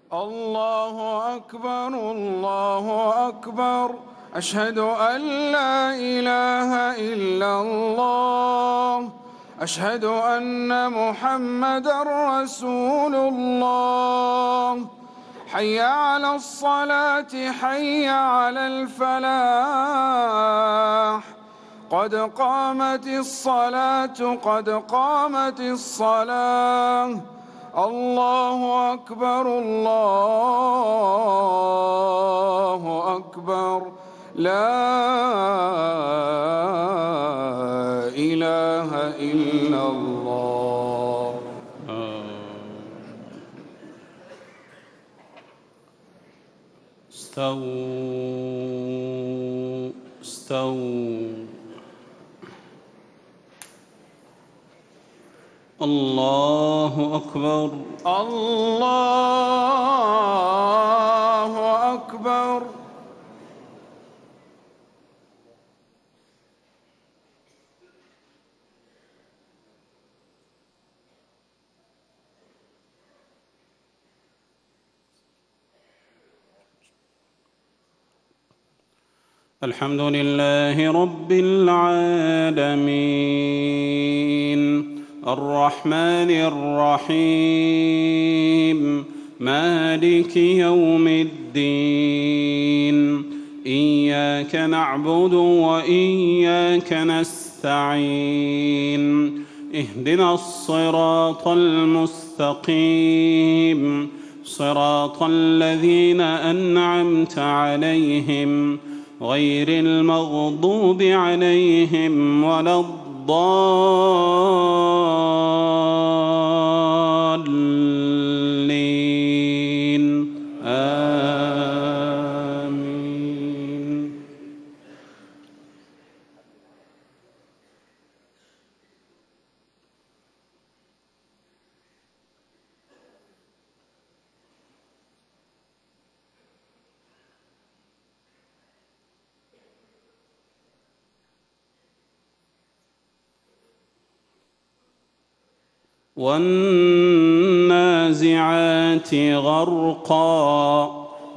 الله أكبر الله أكبر. أشهد أن لا إله إلا الله. أشهد أن محمدًا رسول الله. حي على الصلاة حي على الفلاح. قد قامت الصلاة قد قامت الصلاة. الله أكبر الله أكبر. لا إله إلا الله. استووا استووا. الله أكبر الله أكبر. الحمد لله رب العالمين الرحمن الرحيم مالك يوم الدين إياك نعبد وإياك نستعين اهدنا الصراط المستقيم صراط الذين أنعمت عليهم غير المغضوب عليهم ولا الضالين آمين. والنازعات غرقا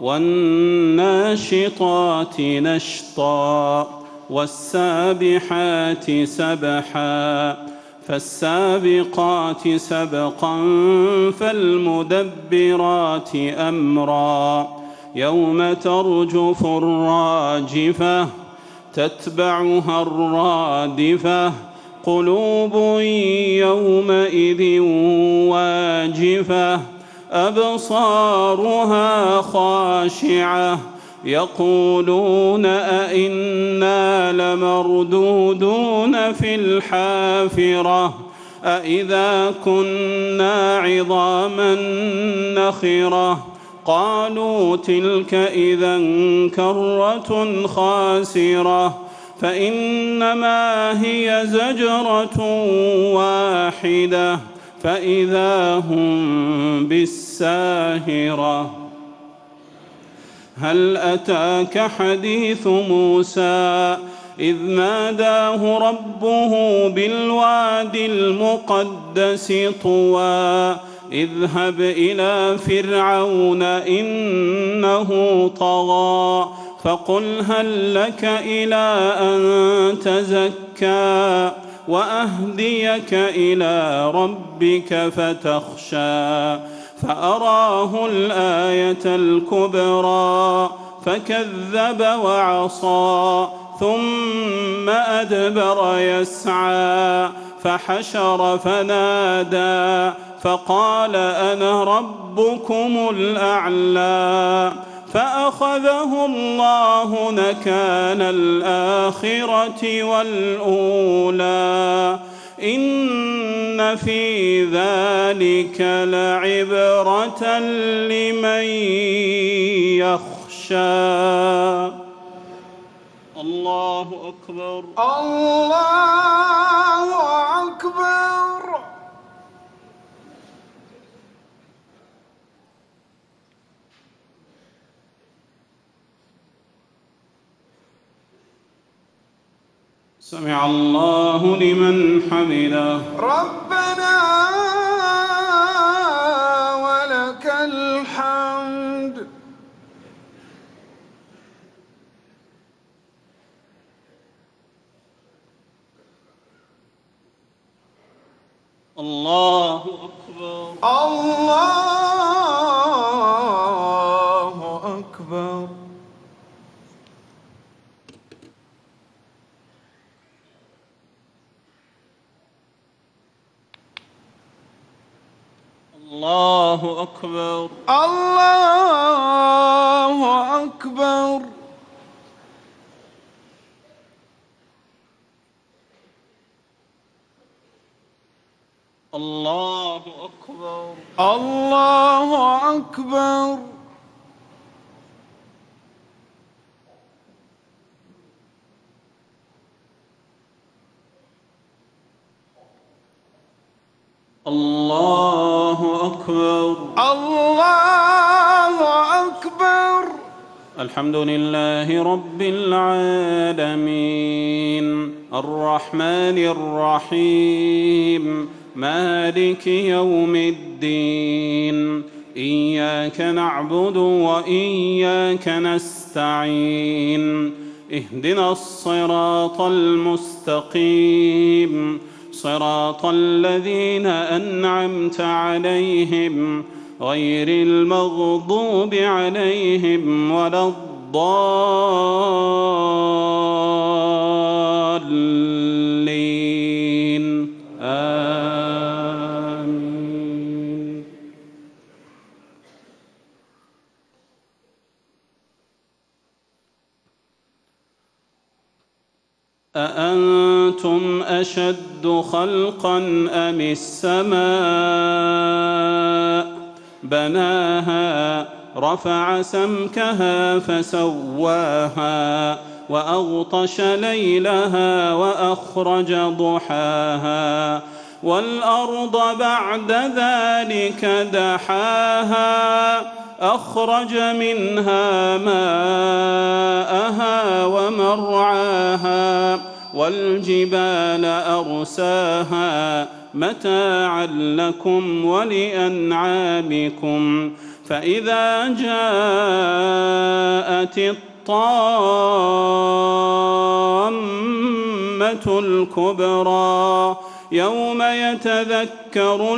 والناشطات نشطا والسابحات سبحا فالسابقات سبقا فالمدبرات أمرا يوم ترجف الراجفة تتبعها الرادفة قلوب يومئذ واجفة أبصارها خاشعة يقولون أئنا لمردودون في الحافرة أئذا كنا عظاما نخرة قالوا تلك إذا كرة خاسرة فإنما هي زجرة واحدة فإذا هم بالساهرة. هل أتاك حديث موسى إذ ناداه ربه بالواد المقدس طوى اذهب إلى فرعون إنه طغى فقل هل لك إلى أن تزكى وأهديك إلى ربك فتخشى فأراه الآية الكبرى فكذب وعصى ثم أدبر يسعى فحشر فنادى فقال أنا ربكم الأعلى فأخذه الله نكال الآخرة والأولى إن في ذلك لعبرة لمن يخشى. الله أكبر الله أكبر. سمع الله لمن حمده ربنا ولك الحمد. الحمد. الله أكبر. الله أكبر. الله أكبر. الله أكبر. الله أكبر. الله أكبر. الله أكبر. الله أكبر. الحمد لله رب العالمين الرحمن الرحيم مالك يوم الدين إياك نعبد وإياك نستعين اهدنا الصراط المستقيم صراط الذين أنعمت عليهم غير المغضوب عليهم ولا الضالين آمين. أأنتم أشد خلقا أم السماء بناها رفع سمكها فسواها وأغطش ليلها وأخرج ضحاها والأرض بعد ذلك دحاها أخرج منها ماءها ومرعاها والجبال أرساها متاعا لكم ولأنعامكم فإذا جاءت الطامة الكبرى يوم يتذكر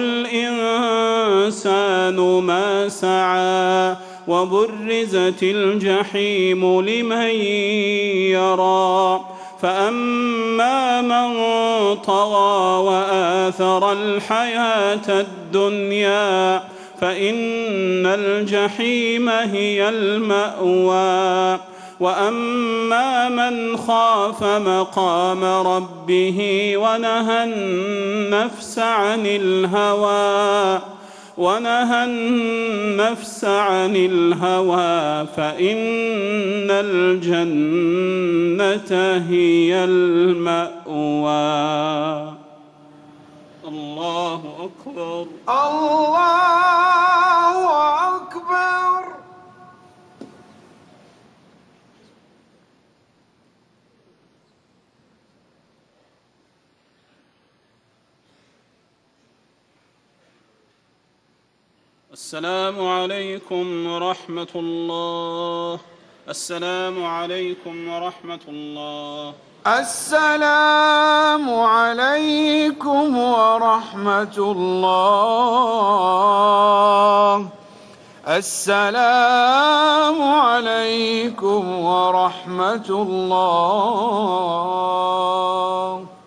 الإنسان ما سعى وبرزت الجحيم لمن يرى فأما من طغى وآثر الحياة الدنيا فإن الجحيم هي المأوى وأما من خاف مقام ربه ونهى النفس عن الهوى فإن الجنة هي المأوى. الله أكبر. الله أكبر. السلام عليكم ورحمة الله. السلام عليكم ورحمة الله. السلام عليكم ورحمة الله. السلام عليكم ورحمة الله.